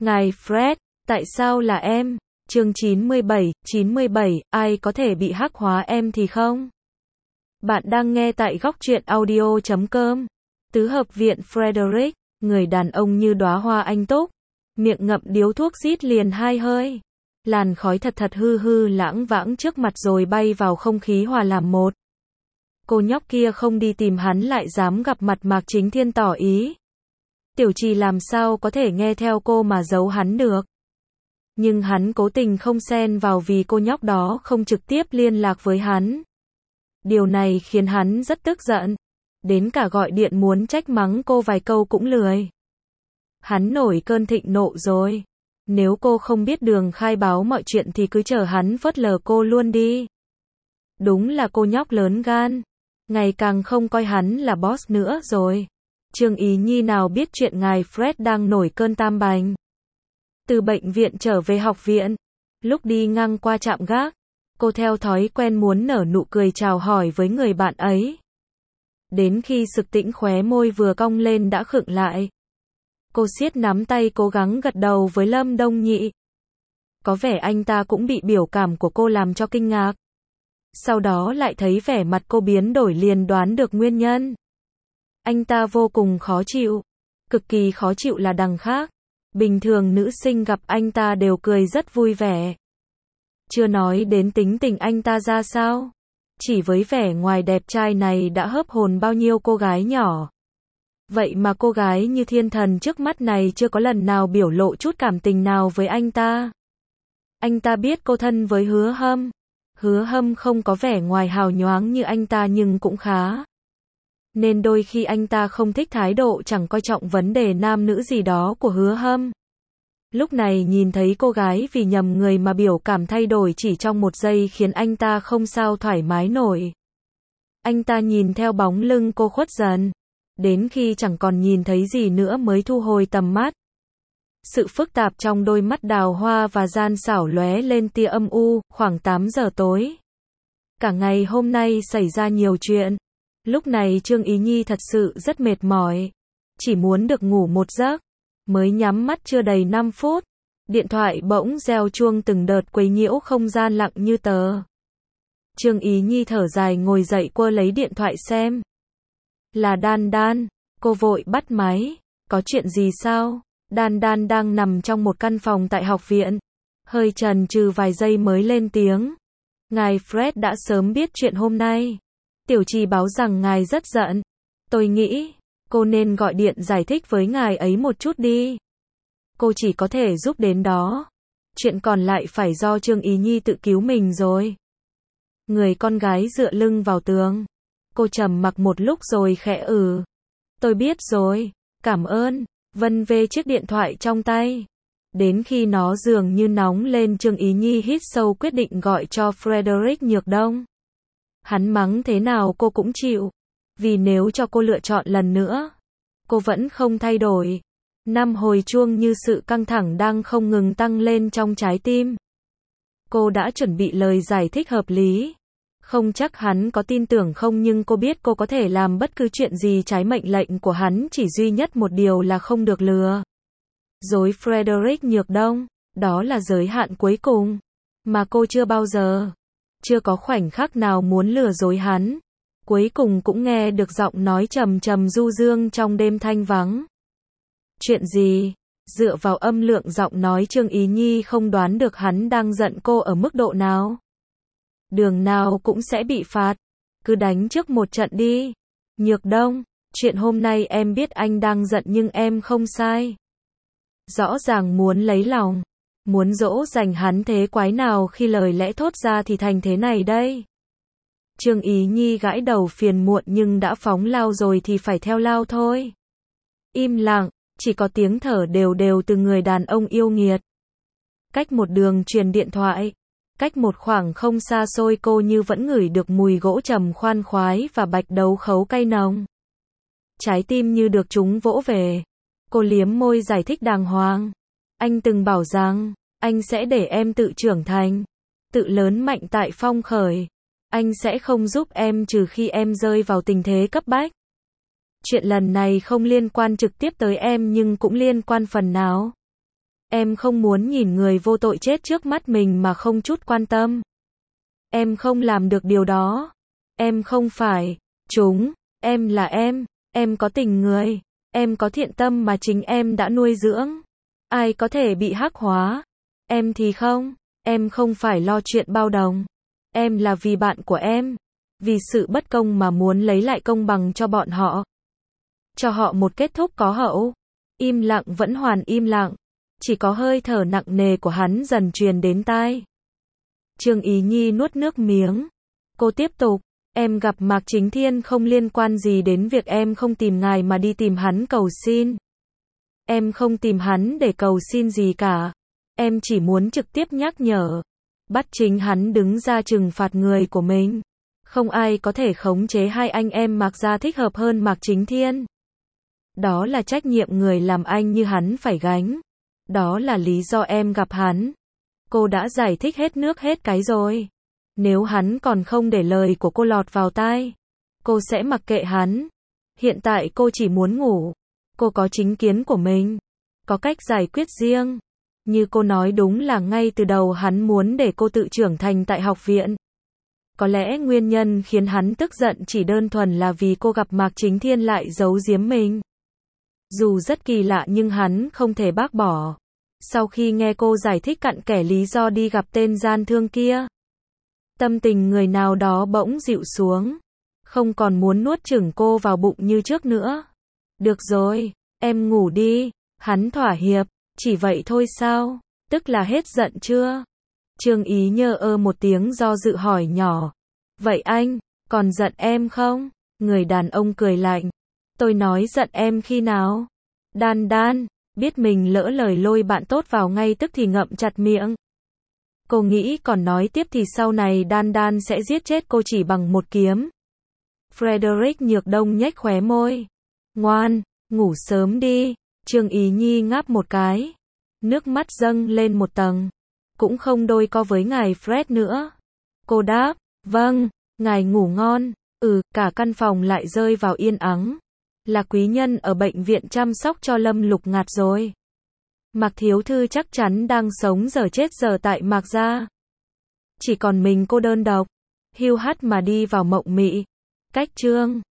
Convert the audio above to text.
Ngài Fred, tại sao là em? Chương 97, ai có thể bị hắc hóa em thì không? Bạn đang nghe tại góc truyện audio.com. Tứ hợp viện Frederick, người đàn ông như đóa hoa anh túc, miệng ngậm điếu thuốc rít liền 2 hơi. Làn khói thật hư lãng vãng trước mặt rồi bay vào không khí hòa làm một. Cô nhóc kia không đi tìm hắn lại dám gặp mặt Mạc Chính Thiên tỏ ý. Tiểu Trì làm sao có thể nghe theo cô mà giấu hắn được. Nhưng hắn cố tình không xen vào vì cô nhóc đó không trực tiếp liên lạc với hắn. Điều này khiến hắn rất tức giận. Đến cả gọi điện muốn trách mắng cô vài câu cũng lười. Hắn nổi cơn thịnh nộ rồi. Nếu cô không biết đường khai báo mọi chuyện thì cứ chờ hắn phớt lờ cô luôn đi. Đúng là cô nhóc lớn gan. Ngày càng không coi hắn là boss nữa rồi. Trương Ý Nhi nào biết chuyện ngài Fred đang nổi cơn tam bành. Từ bệnh viện trở về học viện, lúc đi ngang qua trạm gác, cô theo thói quen muốn nở nụ cười chào hỏi với người bạn ấy. Đến khi sực tĩnh khóe môi vừa cong lên đã khựng lại. Cô siết nắm tay cố gắng gật đầu với Lâm Đông Nhị. Có vẻ anh ta cũng bị biểu cảm của cô làm cho kinh ngạc. Sau đó lại thấy vẻ mặt cô biến đổi liền đoán được nguyên nhân. Anh ta vô cùng khó chịu. Cực kỳ khó chịu là đằng khác. Bình thường nữ sinh gặp anh ta đều cười rất vui vẻ. Chưa nói đến tính tình anh ta ra sao. Chỉ với vẻ ngoài đẹp trai này đã hớp hồn bao nhiêu cô gái nhỏ. Vậy mà cô gái như thiên thần trước mắt này chưa có lần nào biểu lộ chút cảm tình nào với anh ta. Anh ta biết cô thân với Hứa Hâm. Hứa Hâm không có vẻ ngoài hào nhoáng như anh ta nhưng cũng khá. Nên đôi khi anh ta không thích thái độ chẳng coi trọng vấn đề nam nữ gì đó của Hứa Hâm. Lúc này nhìn thấy cô gái vì nhầm người mà biểu cảm thay đổi chỉ trong 1 giây khiến anh ta không sao thoải mái nổi. Anh ta nhìn theo bóng lưng cô khuất dần. Đến khi chẳng còn nhìn thấy gì nữa mới thu hồi tầm mắt. Sự phức tạp trong đôi mắt đào hoa và gian xảo lóe lên tia âm u, khoảng 8 giờ tối. Cả ngày hôm nay xảy ra nhiều chuyện. Lúc này Trương Ý Nhi thật sự rất mệt mỏi. Chỉ muốn được ngủ một giấc. Mới nhắm mắt chưa đầy 5 phút. Điện thoại bỗng reo chuông từng đợt quấy nhiễu không gian lặng như tờ. Trương Ý Nhi thở dài ngồi dậy quơ lấy điện thoại xem. Là Đan Đan. Cô vội bắt máy. Có chuyện gì sao? Đan Đan đang nằm trong một căn phòng tại học viện. Hơi chần chừ vài giây mới lên tiếng. Ngài Fred đã sớm biết chuyện hôm nay. Tiểu Trì báo rằng ngài rất giận. Tôi nghĩ, cô nên gọi điện giải thích với ngài ấy một chút đi. Cô chỉ có thể giúp đến đó. Chuyện còn lại phải do Trương Ý Nhi tự cứu mình rồi. Người con gái dựa lưng vào tường. Cô trầm mặc một lúc rồi khẽ Tôi biết rồi, cảm ơn. Vân vê chiếc điện thoại trong tay. Đến khi nó dường như nóng lên Trương Ý Nhi hít sâu quyết định gọi cho Frederick Nhược Đông. Hắn mắng thế nào cô cũng chịu. Vì nếu cho cô lựa chọn lần nữa, cô vẫn không thay đổi. 5 hồi chuông như sự căng thẳng đang không ngừng tăng lên trong trái tim. Cô đã chuẩn bị lời giải thích hợp lý. Không chắc hắn có tin tưởng không nhưng cô biết cô có thể làm bất cứ chuyện gì trái mệnh lệnh của hắn chỉ duy nhất một điều là không được lừa dối Frederick Nhược Đông. Đó là giới hạn cuối cùng. Mà cô chưa bao giờ. Chưa có khoảnh khắc nào muốn lừa dối hắn. Cuối cùng cũng nghe được giọng nói trầm trầm du dương trong đêm thanh vắng. Chuyện gì? Dựa vào âm lượng giọng nói Trương Ý Nhi không đoán được hắn đang giận cô ở mức độ nào. Đường nào cũng sẽ bị phạt. Cứ đánh trước một trận đi. Nhược Đông, chuyện hôm nay em biết anh đang giận nhưng em không sai. Rõ ràng muốn lấy lòng. Muốn dỗ dành hắn thế quái nào khi lời lẽ thốt ra thì thành thế này đây. Trương Ý Nhi gãi đầu phiền muộn nhưng đã phóng lao rồi thì phải theo lao thôi. Im lặng, chỉ có tiếng thở đều đều từ người đàn ông yêu nghiệt. Cách một đường truyền điện thoại. Cách một khoảng không xa xôi cô như vẫn ngửi được mùi gỗ trầm khoan khoái và bạch đấu khấu cay nồng. Trái tim như được chúng vỗ về. Cô liếm môi giải thích đàng hoàng. Anh từng bảo rằng, anh sẽ để em tự trưởng thành. Tự lớn mạnh tại phong khởi. Anh sẽ không giúp em trừ khi em rơi vào tình thế cấp bách. Chuyện lần này không liên quan trực tiếp tới em nhưng cũng liên quan phần nào. Em không muốn nhìn người vô tội chết trước mắt mình mà không chút quan tâm. Em không làm được điều đó. Em không phải chúng, em là em có tình người, em có thiện tâm mà chính em đã nuôi dưỡng. Ai có thể bị hắc hóa? Em thì không, em không phải lo chuyện bao đồng. Em là vì bạn của em, vì sự bất công mà muốn lấy lại công bằng cho bọn họ. Cho họ một kết thúc có hậu. Im lặng vẫn hoàn im lặng. Chỉ có hơi thở nặng nề của hắn dần truyền đến tai. Trương Ý Nhi nuốt nước miếng. Cô tiếp tục, em gặp Mạc Chính Thiên không liên quan gì đến việc em không tìm ngài mà đi tìm hắn cầu xin. Em không tìm hắn để cầu xin gì cả. Em chỉ muốn trực tiếp nhắc nhở, bắt chính hắn đứng ra trừng phạt người của mình. Không ai có thể khống chế hai anh em Mạc gia thích hợp hơn Mạc Chính Thiên. Đó là trách nhiệm người làm anh như hắn phải gánh. Đó là lý do em gặp hắn. Cô đã giải thích hết nước hết cái rồi. Nếu hắn còn không để lời của cô lọt vào tai, cô sẽ mặc kệ hắn. Hiện tại cô chỉ muốn ngủ. Cô có chính kiến của mình, có cách giải quyết riêng. Như cô nói đúng là ngay từ đầu hắn muốn để cô tự trưởng thành tại học viện. Có lẽ nguyên nhân khiến hắn tức giận chỉ đơn thuần là vì cô gặp Mạc Chính Thiên lại giấu giếm mình. Dù rất kỳ lạ nhưng hắn không thể bác bỏ. Sau khi nghe cô giải thích cặn kẽ lý do đi gặp tên gian thương kia, tâm tình người nào đó bỗng dịu xuống. Không còn muốn nuốt chửng cô vào bụng như trước nữa. Được rồi, em ngủ đi. Hắn thỏa hiệp. Chỉ vậy thôi sao? Tức là hết giận chưa? Trương Ý nhơ một tiếng do dự hỏi nhỏ. Vậy anh, còn giận em không? Người đàn ông cười lạnh. Tôi nói giận em khi nào? Đan Đan, biết mình lỡ lời lôi bạn tốt vào ngay tức thì ngậm chặt miệng. Cô nghĩ còn nói tiếp thì sau này Đan Đan sẽ giết chết cô chỉ bằng một kiếm. Frederick Nhược Đông nhếch khóe môi. Ngoan, ngủ sớm đi. Trương Ý Nhi ngáp một cái. Nước mắt dâng lên một tầng. Cũng không đôi co với ngài Fred nữa. Cô đáp, vâng, ngài ngủ ngon. Cả căn phòng lại rơi vào yên ắng. Là quý nhân ở bệnh viện chăm sóc cho Lâm Lục Ngạt rồi. Mạc Thiếu Thư chắc chắn đang sống giờ chết giờ tại Mạc gia. Chỉ còn mình cô đơn độc, hiu hắt mà đi vào mộng mị. Cách chương